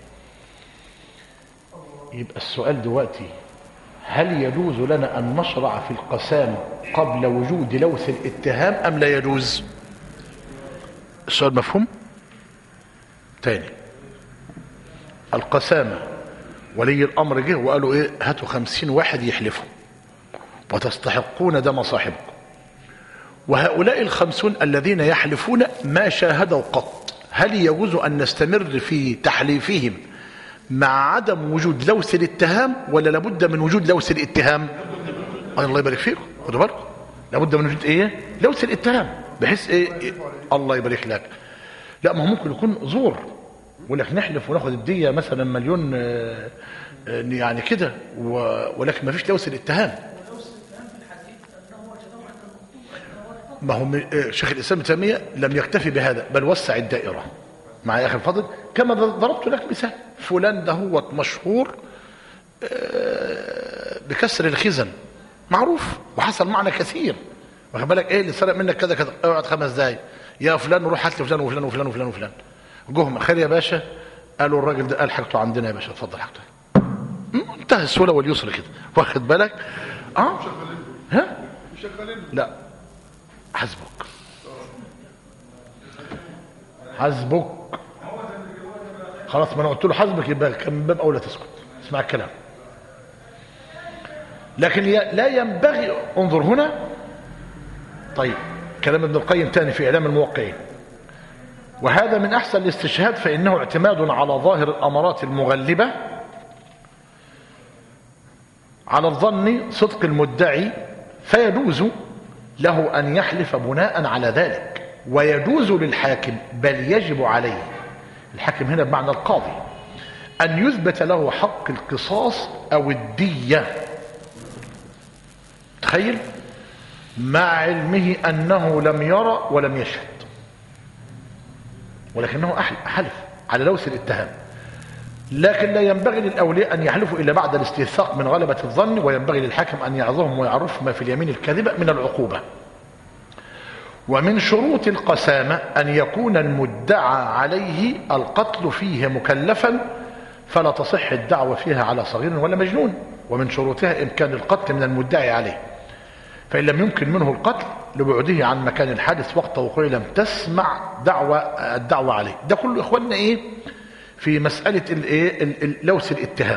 يبقى السؤال دلوقتي: هل يجوز لنا أن نشرع في القسامة قبل وجود لوث الاتهام أم لا يجوز؟ السؤال مفهوم؟ تاني، القسامة ولي الأمر جه وقالوا إيه؟ هاتوا خمسين واحد يحلفوا وتستحقون دم صاحبكم، وهؤلاء الخمسون الذين يحلفون ما شاهدوا قط، هل يجوز أن نستمر في تحليفهم مع عدم وجود لوث الاتهام، ولا لابد من وجود لوث الاتهام؟ الله يبارك فيكم، خدوا بالكم، لابد من وجود ايه؟ لوث الاتهام، بحيث ايه, إيه؟ الله يبارك لك. لا، ما هو ممكن يكون زور، ولك نحلف وناخد الدية مثلا مليون آه يعني كده، ولكن ما فيش لوث الاتهام. ما هو شيخ الإسلام ابن تيمية لم يكتفي بهذا، بل وسع الدائرة. مع يا أخي الفضل، كما ضربت لك مثال: فلان ده هو مشهور بكسر الخزن، معروف وحصل معنا كثير، واخد بالك ايه اللي سرق منك كذا كذا، اقعد خمس دقايق يا فلان روح هات لي فلان وفلان وفلان وفلان وفلان. جهم خير يا باشا، قالوا الراجل ده قال حاجته عندنا يا باشا، اتفضل حاجته. انتهى السهوله واليسر كده، واخد بالك؟ اه ها لا، حسبك حسبك خلاص، ما انا قلت له حسبك، يبقى كان من باب اولى تسكت، اسمع الكلام. لكن لا ينبغي، انظر هنا. طيب، كلام ابن القيم تاني في اعلام الموقعين: وهذا من احسن الاستشهاد، فانه اعتماد على ظاهر الامارات المغلبه على الظن صدق المدعي، فيجوز له ان يحلف بناء على ذلك، ويجوز للحاكم بل يجب عليه، الحاكم هنا بمعنى القاضي، أن يثبت له حق القصاص أو الدية. تخيل، مع علمه أنه لم يرى ولم يشهد، ولكنه حلف على لوث الاتهام. لكن لا ينبغي للأولياء أن يحلفوا إلا بعد الاستيثاق من غلبة الظن، وينبغي للحاكم أن يعظهم ويعرفهم ما في اليمين الكاذبة من العقوبة. ومن شروط القسامة أن يكون المدعى عليه القتل فيه مكلفا، فلا تصح الدعوة فيها على صغير ولا مجنون. ومن شروطها إمكان القتل من المدعي عليه، فإن لم يمكن منه القتل لبعده عن مكان الحادث وقت وقوعه لم تسمع دعوة الدعوة عليه. ده كله إخواننا إيه في مسألة الإيه لوث الاتهام.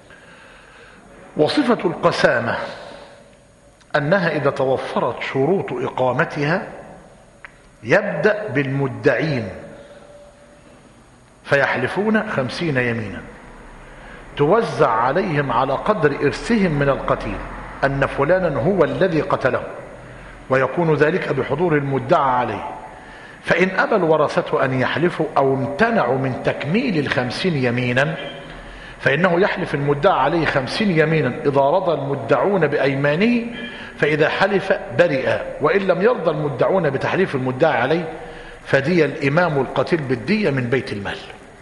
وصفة القسامة أنها إذا توفرت شروط إقامتها يبدأ بالمدعين فيحلفون خمسين يمينا توزع عليهم على قدر إرثهم من القتيل أن فلانا هو الذي قتله، ويكون ذلك بحضور المدعى عليه. فإن أبى الورثة أن يحلفوا أو امتنعوا من تكميل الخمسين يمينا فإنه يحلف المدعى عليه خمسين يمينا إذا رضى المدعون بأيمانه، فإذا حلف برئ، وإن لم يرضى المدعون بتحليف المدعى عليه فدي الإمام القتيل بالدية من بيت المال.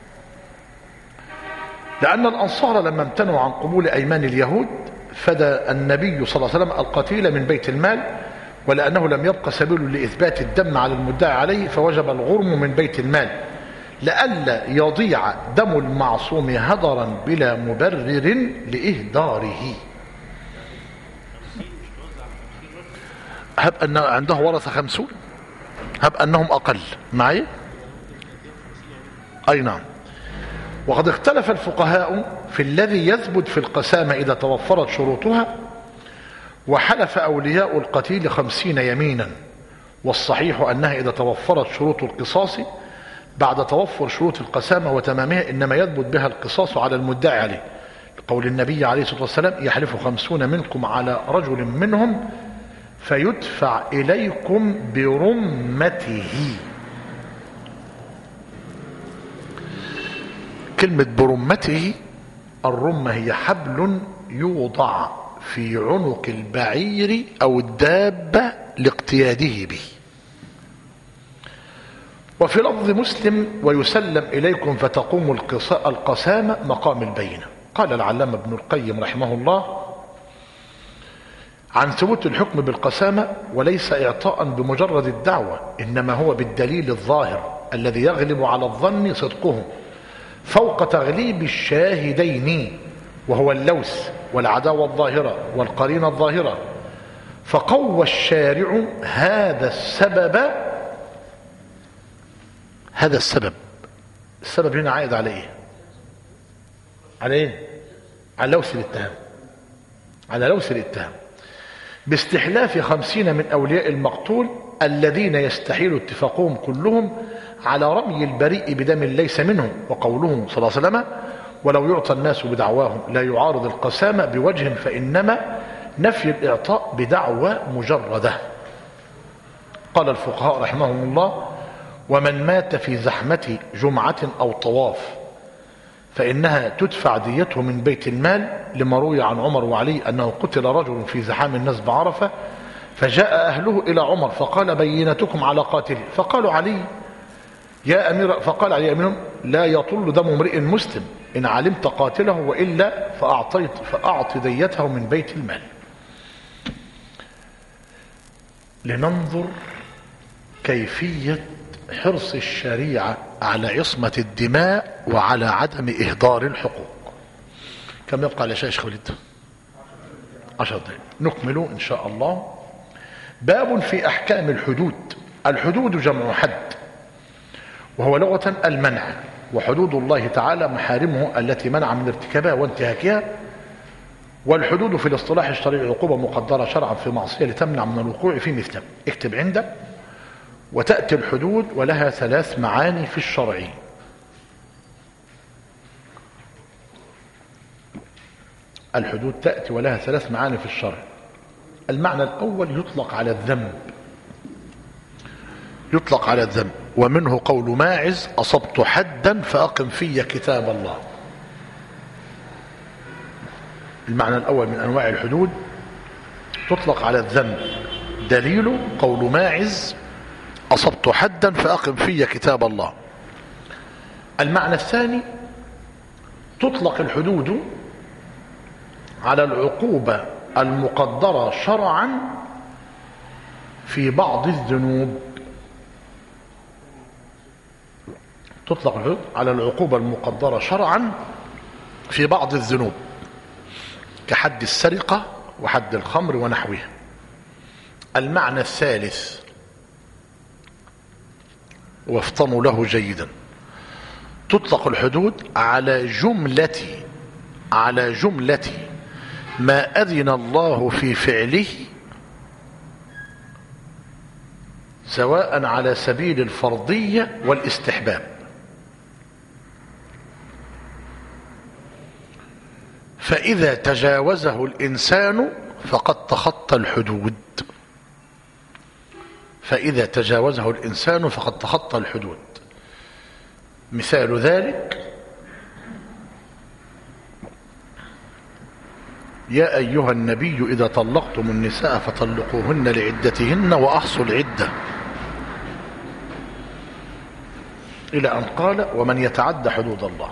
لأن الأنصار لما امتنعوا عن قبول أيمان اليهود فدى النبي صلى الله عليه وسلم القتيل من بيت المال، ولأنه لم يبقى سبيل لإثبات الدم على المدعى عليه فوجب الغرم من بيت المال لئلا يضيع دم المعصوم هدرا بلا مبرر لإهداره. هب أن عنده ورثة خمسون، هب أنهم أقل معي، أي نعم. وقد اختلف الفقهاء في الذي يثبت في القسامة إذا توفرت شروطها، وحلف أولياء القتيل خمسين يمينا، والصحيح أنها إذا توفرت شروط القصاص بعد توفر شروط القسامة وتمامها إنما يثبت بها القصاص على المدعي عليه، لقول النبي عليه الصلاة والسلام يحلف خمسون منكم على رجل منهم فيدفع إليكم برمته. كلمة برمته، الرمة هي حبل يوضع في عنق البعير أو الدابة لاقتياده به. وفي لفظ مسلم ويسلم إليكم فتقوم القسامة مقام البينة. قال العلامة ابن القيم رحمه الله عن ثبوت الحكم بالقسامة وليس إعطاء بمجرد الدعوة، إنما هو بالدليل الظاهر الذي يغلب على الظن صدقه فوق تغليب الشاهدين، وهو اللوث والعداوة الظاهرة والقرينة الظاهرة. فقوى الشارع هذا السبب، هذا السبب، السبب هنا عائد على ايه؟ على ايه؟ على لوث الاتهام، على لوث الاتهام باستحلاف خمسين من أولياء المقتول الذين يستحيل اتفاقهم كلهم على رمي البريء بدم ليس منه، وقوله صلى الله عليه وسلم ولو يعطى الناس بدعواهم لا يعارض القسامة بوجه فإنما نفي الإعطاء بدعوى مجردة. قال الفقهاء رحمهم الله ومن مات في زحمة جمعة أو طواف فإنها تدفع ديته من بيت المال، لما روي عن عمر وعلي أنه قتل رجل في زحام الناس بعرفة فجاء أهله إلى عمر فقال بينتكم على قاتله، فقالوا علي يا أمير، فقال علي أميرهم لا يطل دم امرئ مسلم إن علمت قاتله وإلا فأعطيت فأعط ديته من بيت المال. لننظر كيفية حرص الشريعة على عصمة الدماء وعلى عدم إهدار الحقوق. كم يبقى على شيخ خالد؟ عشر دقائق نكمل إن شاء الله. باب في أحكام الحدود. الحدود جمع حد، وهو لغة المنع، وحدود الله تعالى محارمه التي منع من ارتكابها وانتهاكها. والحدود في الاصطلاح الشرعي عقوبة مقدرة شرعا في معصية لتمنع من الوقوع في مثله. اكتب عندك. وتأتي الحدود ولها ثلاث معاني في الشرع. الحدود تأتي ولها ثلاث معاني في الشرع. المعنى الأول يطلق على الذنب، يطلق على الذنب. ومنه قول ماعز: أصبت حدا فأقم في كتاب الله. المعنى الأول من أنواع الحدود تطلق على الذنب، دليل قول ماعز: أصبت حدا فأقم في كتاب الله. المعنى الثاني تطلق الحدود على العقوبة المقدرة شرعا في بعض الذنوب. تطلق الحدود على العقوبة المقدرة شرعا في بعض الذنوب كحد السرقة وحد الخمر ونحوها. المعنى الثالث، وافطنوا له جيدا، تطلق الحدود على جملة على جملة ما أذن الله في فعله، سواء على سبيل الفرضية والاستحباب. فإذا تجاوزه الإنسان فقد تخطى الحدود. فإذا تجاوزه الإنسان فقد تخطى الحدود. مثال ذلك: يا أيها النبي إذا طلقتم النساء فطلقوهن لعدتهن وأحصوا العدة، إلى أن قال: ومن يتعد حدود الله.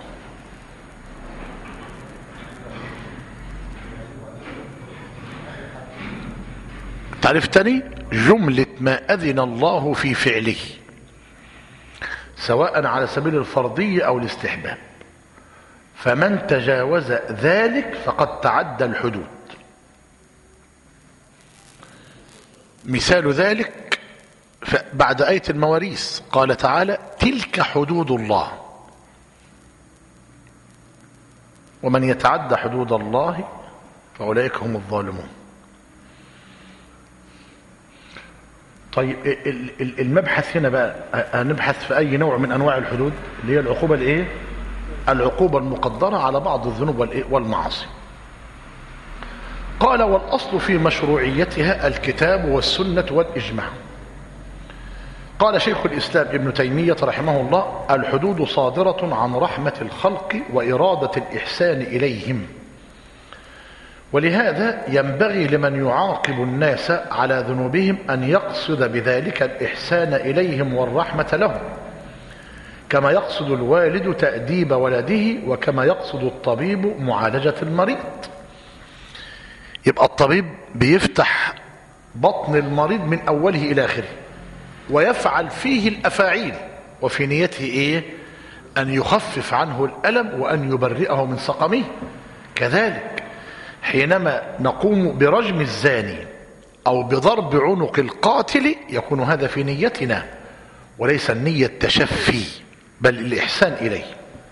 تعريف تاني: جملة ما أذن الله في فعله، سواء على سبيل الفرضية أو الاستحباب، فمن تجاوز ذلك فقد تعدى الحدود. مثال ذلك بعد آية المواريث قال تعالى: تلك حدود الله ومن يتعدى حدود الله فأولئك هم الظالمون. طيب المبحث هنا بقى هنبحث في أي نوع من أنواع الحدود اللي هي العقوبة الإيه؟ العقوبة المقدرة على بعض الذنوب والمعاصي. قال: والأصل في مشروعيتها الكتاب والسنة والإجماع. قال شيخ الإسلام ابن تيمية رحمه الله: الحدود صادرة عن رحمة الخلق وإرادة الإحسان إليهم، ولهذا ينبغي لمن يعاقب الناس على ذنوبهم أن يقصد بذلك الإحسان إليهم والرحمة لهم، كما يقصد الوالد تأديب ولده، وكما يقصد الطبيب معالجة المريض. يبقى الطبيب بيفتح بطن المريض من أوله إلى آخره ويفعل فيه الأفاعيل، وفي نيته إيه؟ أن يخفف عنه الألم وأن يبرئه من سقمه. كذلك حينما نقوم برجم الزاني أو بضرب عنق القاتل يكون هذا في نيتنا وليس النية تشفي بل الإحسان إليه.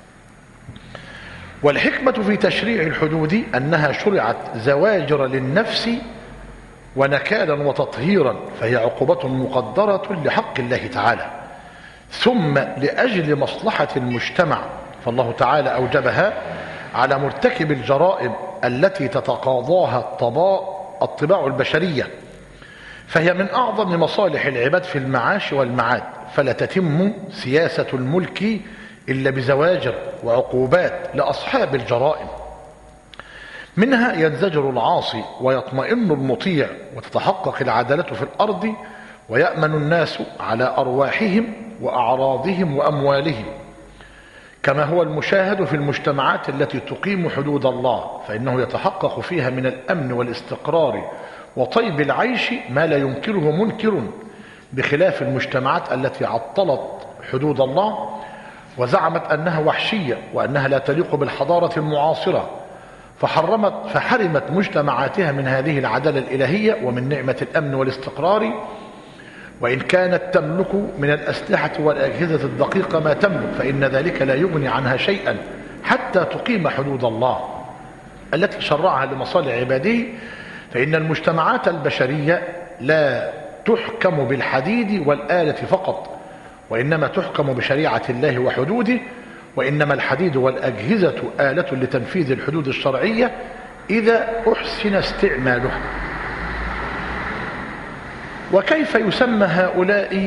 والحكمة في تشريع الحدود أنها شرعت زواجر للنفس ونكالا وتطهيرا، فهي عقوبة مقدرة لحق الله تعالى، ثم لأجل مصلحة المجتمع فالله تعالى أوجبها على مرتكب الجرائم التي تتقاضاها الطباع الطباع البشرية، فهي من أعظم مصالح العباد في المعاش والمعاد، فلا تتم سياسة الملك إلا بزواجر وعقوبات لأصحاب الجرائم. منها ينزجر العاصي ويطمئن المطيع، وتتحقق العدالة في الأرض، ويأمن الناس على أرواحهم وأعراضهم وأموالهم، كما هو المشاهد في المجتمعات التي تقيم حدود الله، فإنه يتحقق فيها من الأمن والاستقرار وطيب العيش ما لا ينكره منكر، بخلاف المجتمعات التي عطلت حدود الله وزعمت أنها وحشية وأنها لا تليق بالحضارة المعاصرة، فحرمت فحرمت مجتمعاتها من هذه العدالة الإلهية ومن نعمة الأمن والاستقرار، وإن كانت تملك من الأسلحة والأجهزة الدقيقة ما تملك، فإن ذلك لا يغني عنها شيئا حتى تقيم حدود الله التي شرعها لمصالح عباده. فإن المجتمعات البشرية لا تحكم بالحديد والآلة فقط، وإنما تحكم بشريعة الله وحدوده، وإنما الحديد والأجهزة آلة لتنفيذ الحدود الشرعية إذا أحسن استعمالها. وكيف يسمى هؤلاء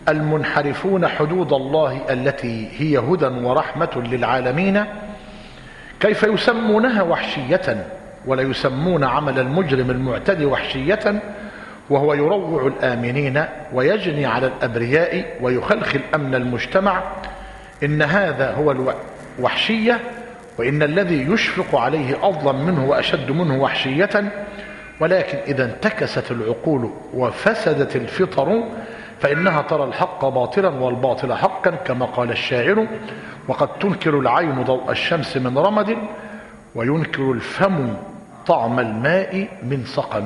المنحرفون حدود الله التي هي هدى ورحمة للعالمين كيف يسمونها وحشية ولا يسمون عمل المجرم المعتدي وحشية وهو يروع الآمنين ويجني على الأبرياء ويخلخل أمن المجتمع. إن هذا هو الوحشية، وإن الذي يشفق عليه أظلم منه وأشد منه وحشية. ولكن إذا انتكست العقول وفسدت الفطر فإنها ترى الحق باطلا والباطل حقا كما قال الشاعر. وقد تنكر العين ضوء الشمس من رمد وينكر الفم طعم الماء من سقم.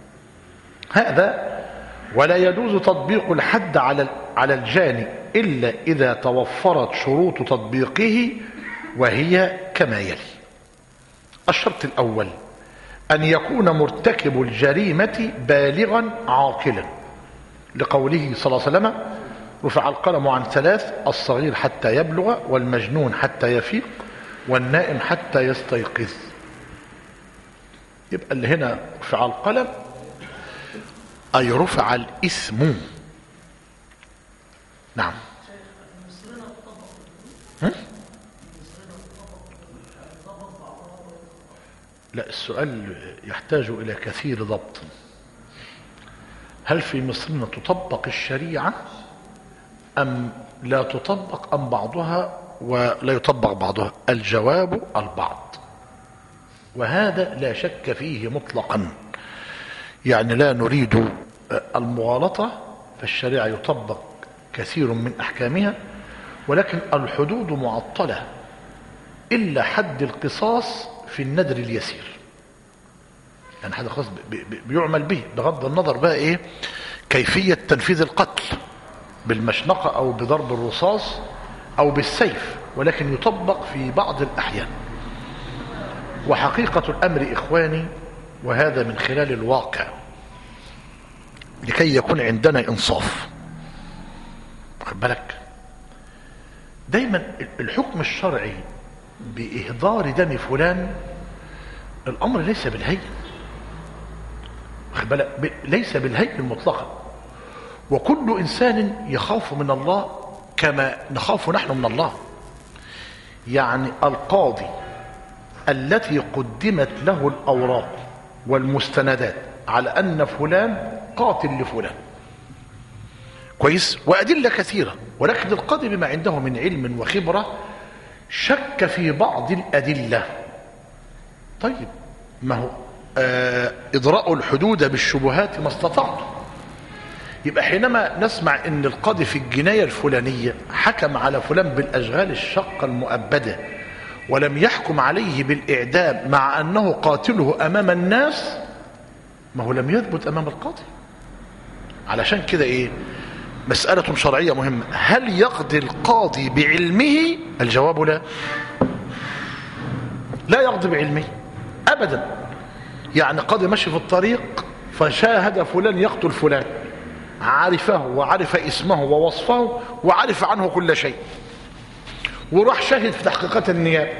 هذا ولا يجوز تطبيق الحد على على الجاني إلا إذا توفرت شروط تطبيقه، وهي كما يلي: الشرط الأول أن يكون مرتكب الجريمة بالغا عاقلا، لقوله صلى الله عليه وسلم: رفع القلم عن ثلاث: الصغير حتى يبلغ، والمجنون حتى يفيق، والنائم حتى يستيقظ. يبقى اللي هنا رفع القلم أي رفع الإثم. نعم. هم؟ لا، السؤال يحتاج إلى كثير ضبط. هل في مصرنا تطبق الشريعة أم لا تطبق أم بعضها ولا يطبق بعضها؟ الجواب البعض، وهذا لا شك فيه مطلقا. يعني لا نريد المغالطة، فالشريعة يطبق كثير من أحكامها، ولكن الحدود معطلة إلا حد القصاص في الندر اليسير. يعني حد القصاص بيعمل به بغض النظر بقى إيه كيفية تنفيذ القتل، بالمشنقة أو بضرب الرصاص أو بالسيف، ولكن يطبق في بعض الأحيان. وحقيقة الأمر إخواني، وهذا من خلال الواقع لكي يكون عندنا إنصاف، واخد بالك، دايما الحكم الشرعي بإهدار دم فلان الأمر ليس بالهين، واخد بالك، ليس بالهين مطلقا. وكل إنسان يخاف من الله كما نخاف نحن من الله. يعني القاضي التي قدمت له الأوراق والمستندات على أن فلان قاتل لفلان كويس وأدلة كثيرة، ولكن القاضي بما عنده من علم وخبرة شك في بعض الأدلة. طيب ما هو آه إضراء الحدود بالشبهات ما استطعت. يبقى حينما نسمع ان القاضي في الجناية الفلانية حكم على فلان بالأشغال الشقة المؤبدة ولم يحكم عليه بالإعدام مع أنه قاتله أمام الناس، ما هو لم يثبت أمام القاضي. علشان كده إيه مسألة شرعية مهمة: هل يقضي القاضي بعلمه؟ الجواب لا، لا يقضي بعلمه أبدا. يعني قاضي ماشي في الطريق فشاهد فلان يقتل فلان، عرفه وعرف اسمه ووصفه وعرف عنه كل شيء، وراح شاهد في تحقيقات النيابة،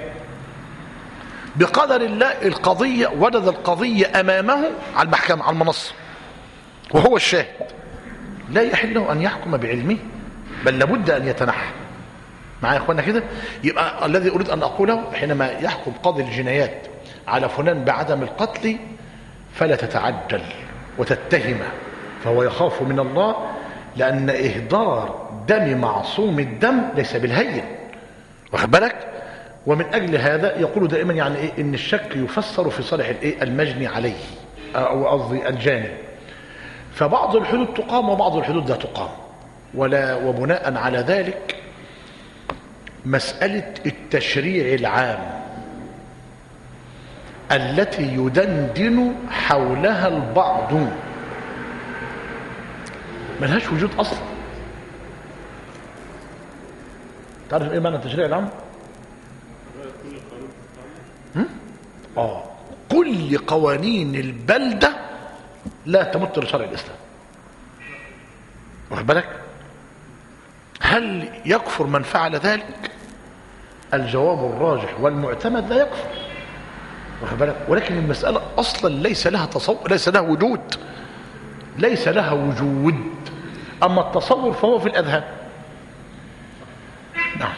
بقدر الله القضية وجد القضية أمامه على المحكمة على المنصة وهو الشاهد، لا يحل له أن يحكم بعلمه، بل لابد أن يتنحى. معايا يا اخوانا كده؟ يبقى الذي أريد أن أقوله حينما يحكم قاضي الجنايات على فلان بعدم القتل فلا تتعجل وتتهمه، فهو يخاف من الله، لأن إهدار دم معصوم الدم ليس بالهين، واخد بالك؟ ومن أجل هذا يقول دائما يعني إيه إن الشك يفسر في صالح الإيه المجني عليه أو قصدي الجاني. فبعض الحدود تقام وبعض الحدود لا تقام، ولا وبناء على ذلك مسألة التشريع العام التي يدندن حولها البعض ملهاش وجود أصلا. تعرف إيه معنى التشريع العام؟ آه كل قوانين البلدة لا تمت لشرع الإسلام، واخد بالك؟ هل يكفر من فعل ذلك؟ الجواب الراجح والمعتمد لا يكفر، واخد بالك؟ ولكن المسألة أصلا ليس لها تصور، ليس لها وجود، ليس لها وجود أما التصور فهو في الأذهان. نعم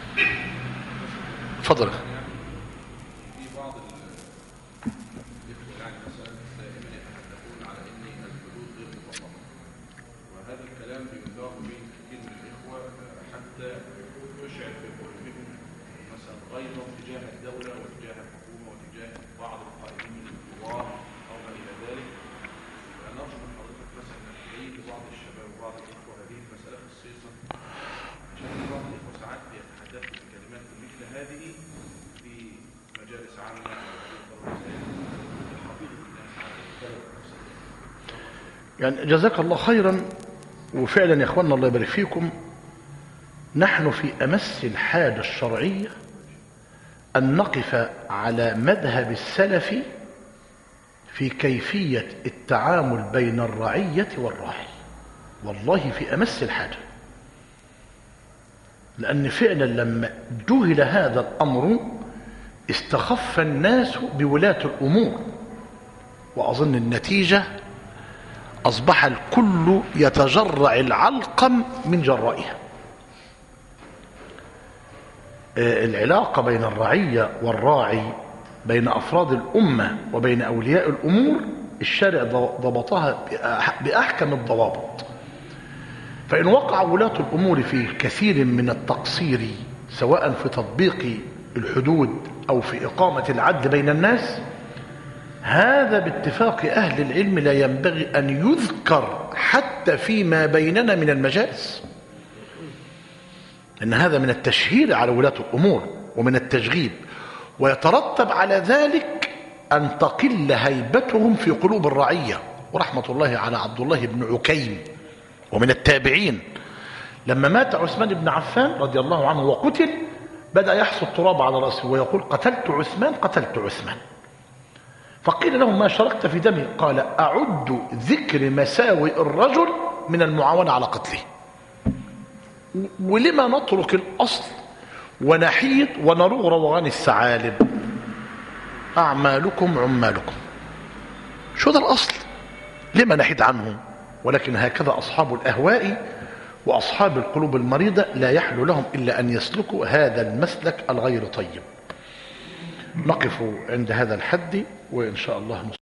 تفضل. في بعض يعني مثلا دائما يتحدثون على ان الحدود غير مطلقه، وهذا الكلام بيدار بين كثير من الاخوه حتى تشعر في قلوبهم مثلا غيظا تجاه الدوله وتجاه الحكومه وتجاه بعض القائمين من الثوار او ما الى ذلك. فنرجو من حضرتك مثلا انك تبين لبعض الشباب وبعض الاخوه هذه المساله خصيصا، عشان بعض الاخوه ساعات يتحدثوا بكلمات مثل هذه في مجالس عامه يعني جزاك الله خيرا. وفعلا يا اخواننا الله يبارك فيكم، نحن في امس الحاجه الشرعيه ان نقف على مذهب السلف في كيفيه التعامل بين الرعيه والراعي، والله في امس الحاجه. لان فعلا لما جهل هذا الامر استخف الناس بولاة الامور، واظن النتيجه أصبح الكل يتجرع العلقم من جرائها. العلاقة بين الرعية والراعي، بين أفراد الأمة وبين أولياء الأمور، الشارع ضبطها بأحكم الضوابط. فإن وقع ولاة الأمور في كثير من التقصير سواء في تطبيق الحدود أو في إقامة العدل بين الناس، هذا باتفاق أهل العلم لا ينبغي أن يذكر حتى فيما بيننا من المجالس، إن هذا من التشهير على ولاة الأمور ومن التشغيب، ويترتب على ذلك أن تقل هيبتهم في قلوب الرعية. ورحمة الله على عبد الله بن عكيم ومن التابعين، لما مات عثمان بن عفان رضي الله عنه وقتل، بدأ يحصل التراب على رأسه ويقول قتلت عثمان قتلت عثمان. فقيل له ما شاركت في دمه؟ قال أعد ذكر مساوئ الرجل من المعاونة على قتله. ولما نترك الأصل ونحيط ونروغ روغان الثعالب؟ أعمالكم عمالكم، شو ده الأصل؟ لما نحيد عنه؟ ولكن هكذا أصحاب الأهواء وأصحاب القلوب المريضة لا يحلو لهم إلا أن يسلكوا هذا المسلك الغير طيب. نقف عند هذا الحد وإن شاء الله